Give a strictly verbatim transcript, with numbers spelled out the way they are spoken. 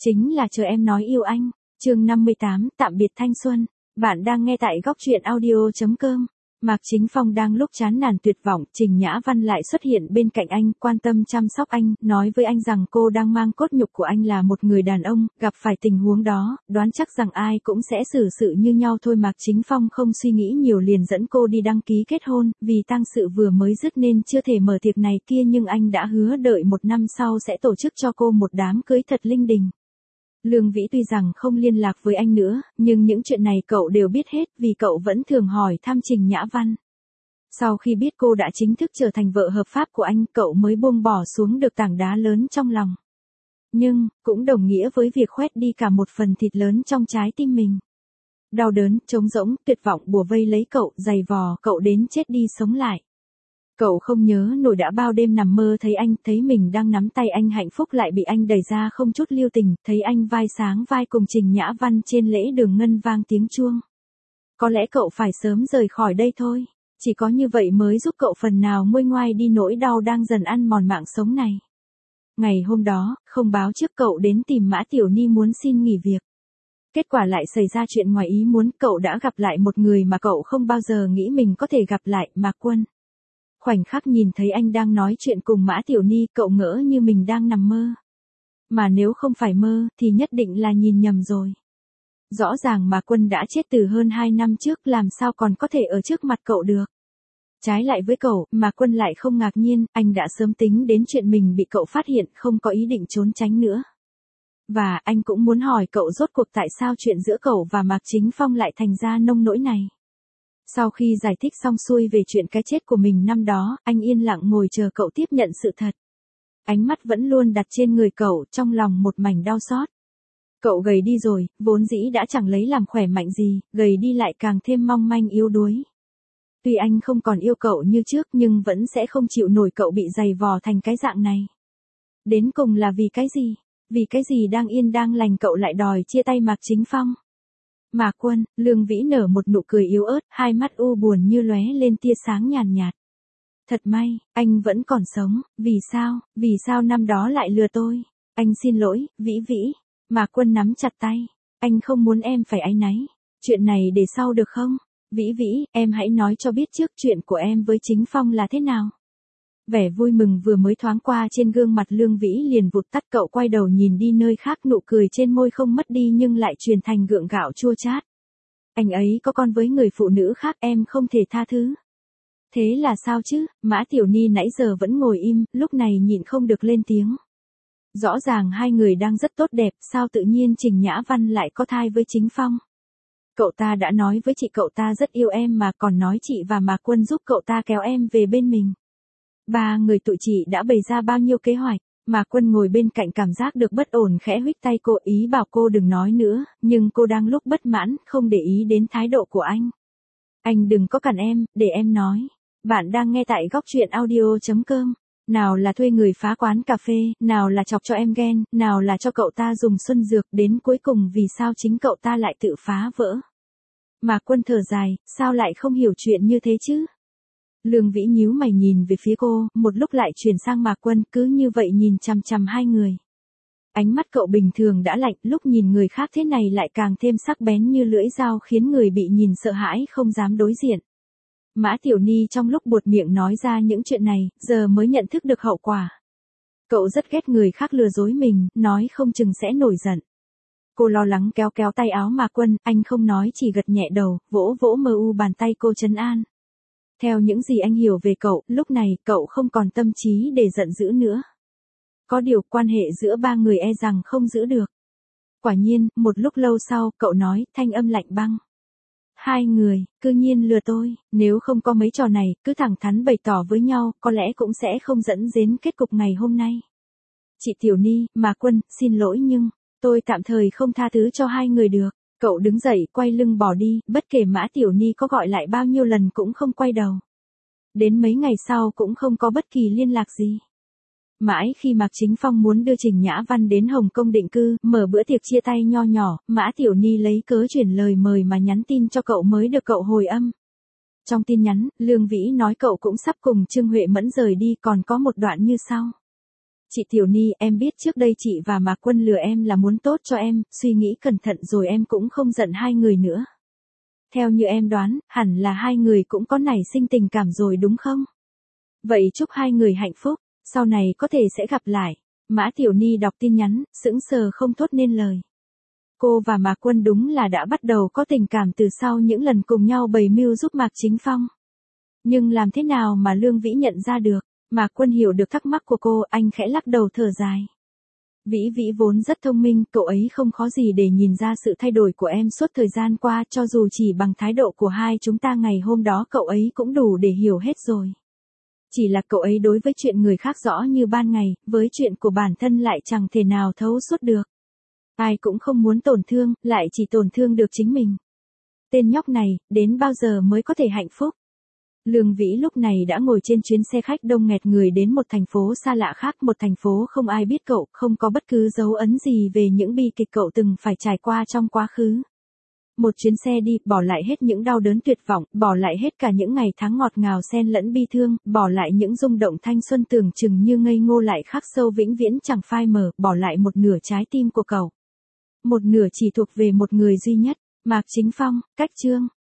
Chính là chờ em nói yêu anh. Chương năm mươi tám, tạm biệt thanh xuân. Bạn đang nghe tại góc truyện audio chấm com. Mạc Chính Phong đang lúc chán nản tuyệt vọng, Trình Nhã Văn lại xuất hiện bên cạnh anh, quan tâm chăm sóc anh, nói với anh rằng cô đang mang cốt nhục của anh là một người đàn ông, gặp phải tình huống đó, đoán chắc rằng ai cũng sẽ xử sự như nhau thôi. Mạc Chính Phong không suy nghĩ nhiều liền dẫn cô đi đăng ký kết hôn, vì tang sự vừa mới dứt nên chưa thể mở tiệc này kia, nhưng anh đã hứa đợi một năm sau sẽ tổ chức cho cô một đám cưới thật linh đình. Lương Vĩ tuy rằng không liên lạc với anh nữa, nhưng những chuyện này cậu đều biết hết vì cậu vẫn thường hỏi thăm Trình Nhã Văn. Sau khi biết cô đã chính thức trở thành vợ hợp pháp của anh, cậu mới buông bỏ xuống được tảng đá lớn trong lòng. Nhưng, cũng đồng nghĩa với việc khoét đi cả một phần thịt lớn trong trái tim mình. Đau đớn, trống rỗng, tuyệt vọng bủa vây lấy cậu, giày vò cậu đến chết đi sống lại. Cậu không nhớ nổi đã bao đêm nằm mơ thấy anh, thấy mình đang nắm tay anh hạnh phúc lại bị anh đẩy ra không chút lưu tình, thấy anh vai sáng vai cùng Trình Nhã Văn trên lễ đường ngân vang tiếng chuông. Có lẽ cậu phải sớm rời khỏi đây thôi, chỉ có như vậy mới giúp cậu phần nào nguôi ngoai đi nỗi đau đang dần ăn mòn mạng sống này. Ngày hôm đó, không báo trước cậu đến tìm Mã Tiểu Ni muốn xin nghỉ việc. Kết quả lại xảy ra chuyện ngoài ý muốn, cậu đã gặp lại một người mà cậu không bao giờ nghĩ mình có thể gặp lại, Mạc Quân. Khoảnh khắc nhìn thấy anh đang nói chuyện cùng Mã Tiểu Ni, cậu ngỡ như mình đang nằm mơ. Mà nếu không phải mơ, thì nhất định là nhìn nhầm rồi. Rõ ràng Mạc Quân đã chết từ hơn hai năm trước, làm sao còn có thể ở trước mặt cậu được. Trái lại với cậu, Mạc Quân lại không ngạc nhiên, anh đã sớm tính đến chuyện mình bị cậu phát hiện, không có ý định trốn tránh nữa. Và anh cũng muốn hỏi cậu rốt cuộc tại sao chuyện giữa cậu và Mạc Chính Phong lại thành ra nông nỗi này. Sau khi giải thích xong xuôi về chuyện cái chết của mình năm đó, anh yên lặng ngồi chờ cậu tiếp nhận sự thật. Ánh mắt vẫn luôn đặt trên người cậu, trong lòng một mảnh đau xót. Cậu gầy đi rồi, vốn dĩ đã chẳng lấy làm khỏe mạnh gì, gầy đi lại càng thêm mong manh yếu đuối. Tuy anh không còn yêu cậu như trước nhưng vẫn sẽ không chịu nổi cậu bị giày vò thành cái dạng này. Đến cùng là vì cái gì? Vì cái gì đang yên đang lành cậu lại đòi chia tay Mạc Chính Phong? Mạc Quân, Lương Vĩ nở một nụ cười yếu ớt, hai mắt u buồn như lóe lên tia sáng nhàn nhạt. Thật may, anh vẫn còn sống, vì sao, vì sao năm đó lại lừa tôi? Anh xin lỗi, Vĩ Vĩ. Mạc Quân nắm chặt tay, anh không muốn em phải áy náy. Chuyện này để sau được không? Vĩ Vĩ, em hãy nói cho biết trước chuyện của em với Chính Phong là thế nào? Vẻ vui mừng vừa mới thoáng qua trên gương mặt Lương Vĩ liền vụt tắt, cậu quay đầu nhìn đi nơi khác, nụ cười trên môi không mất đi nhưng lại truyền thành gượng gạo chua chát. Anh ấy có con với người phụ nữ khác, em không thể tha thứ. Thế là sao chứ? Mã Tiểu Ni nãy giờ vẫn ngồi im, lúc này nhịn không được lên tiếng. Rõ ràng hai người đang rất tốt đẹp, sao tự nhiên Trình Nhã Văn lại có thai với Chính Phong? Cậu ta đã nói với chị cậu ta rất yêu em mà, còn nói chị và Mạc Quân giúp cậu ta kéo em về bên mình. Ba người tụi chị đã bày ra bao nhiêu kế hoạch. Mạc Quân ngồi bên cạnh cảm giác được bất ổn, khẽ huých tay cô, ý bảo cô đừng nói nữa, nhưng cô đang lúc bất mãn, không để ý đến thái độ của anh. Anh đừng có cản em, để em nói. Bạn đang nghe tại góc truyện audio chấm com. Nào là thuê người phá quán cà phê, nào là chọc cho em ghen, nào là cho cậu ta dùng xuân dược, đến cuối cùng vì sao chính cậu ta lại tự phá vỡ. Mạc Quân thở dài, sao lại không hiểu chuyện như thế chứ? Lương Vĩ nhíu mày nhìn về phía cô, một lúc lại chuyển sang Mạc Quân, cứ như vậy nhìn chằm chằm hai người. Ánh mắt cậu bình thường đã lạnh, lúc nhìn người khác thế này lại càng thêm sắc bén như lưỡi dao, khiến người bị nhìn sợ hãi không dám đối diện. Mã Tiểu Ni trong lúc buột miệng nói ra những chuyện này, giờ mới nhận thức được hậu quả. Cậu rất ghét người khác lừa dối mình, nói không chừng sẽ nổi giận. Cô lo lắng kéo kéo tay áo Mạc Quân, anh không nói chỉ gật nhẹ đầu, vỗ vỗ mờ u bàn tay cô trấn an. Theo những gì anh hiểu về cậu, lúc này cậu không còn tâm trí để giận dữ nữa. Có điều quan hệ giữa ba người e rằng không giữ được. Quả nhiên, một lúc lâu sau, cậu nói, thanh âm lạnh băng. Hai người, cư nhiên lừa tôi, nếu không có mấy trò này, cứ thẳng thắn bày tỏ với nhau, có lẽ cũng sẽ không dẫn đến kết cục ngày hôm nay. Chị Tiểu Ni, Mạc Quân, xin lỗi nhưng, tôi tạm thời không tha thứ cho hai người được. Cậu đứng dậy, quay lưng bỏ đi, bất kể Mã Tiểu Ni có gọi lại bao nhiêu lần cũng không quay đầu. Đến mấy ngày sau cũng không có bất kỳ liên lạc gì. Mãi khi Mạc Chính Phong muốn đưa Trình Nhã Văn đến Hồng Kông định cư, mở bữa tiệc chia tay nho nhỏ, Mã Tiểu Ni lấy cớ chuyển lời mời mà nhắn tin cho cậu mới được cậu hồi âm. Trong tin nhắn, Lương Vĩ nói cậu cũng sắp cùng Trương Huệ Mẫn rời đi, còn có một đoạn như sau. Chị Tiểu Ni, em biết trước đây chị và Mạc Quân lừa em là muốn tốt cho em, suy nghĩ cẩn thận rồi em cũng không giận hai người nữa. Theo như em đoán, hẳn là hai người cũng có nảy sinh tình cảm rồi đúng không? Vậy chúc hai người hạnh phúc, sau này có thể sẽ gặp lại. Mã Tiểu Ni đọc tin nhắn, sững sờ không thốt nên lời. Cô và Mạc Quân đúng là đã bắt đầu có tình cảm từ sau những lần cùng nhau bày mưu giúp Mạc Chính Phong. Nhưng làm thế nào mà Lương Vĩ nhận ra được? Mạc Quân hiểu được thắc mắc của cô, anh khẽ lắc đầu thở dài. Vĩ Vĩ vốn rất thông minh, cậu ấy không khó gì để nhìn ra sự thay đổi của em suốt thời gian qua, cho dù chỉ bằng thái độ của hai chúng ta ngày hôm đó cậu ấy cũng đủ để hiểu hết rồi. Chỉ là cậu ấy đối với chuyện người khác rõ như ban ngày, với chuyện của bản thân lại chẳng thể nào thấu suốt được. Ai cũng không muốn tổn thương, lại chỉ tổn thương được chính mình. Tên nhóc này, đến bao giờ mới có thể hạnh phúc? Lương Vĩ lúc này đã ngồi trên chuyến xe khách đông nghẹt người đến một thành phố xa lạ khác, một thành phố không ai biết cậu, không có bất cứ dấu ấn gì về những bi kịch cậu từng phải trải qua trong quá khứ. Một chuyến xe đi, bỏ lại hết những đau đớn tuyệt vọng, bỏ lại hết cả những ngày tháng ngọt ngào xen lẫn bi thương, bỏ lại những rung động thanh xuân tưởng chừng như ngây ngô lại khắc sâu vĩnh viễn chẳng phai mờ, bỏ lại một nửa trái tim của cậu. Một nửa chỉ thuộc về một người duy nhất, Mạc Chính Phong. Cách chương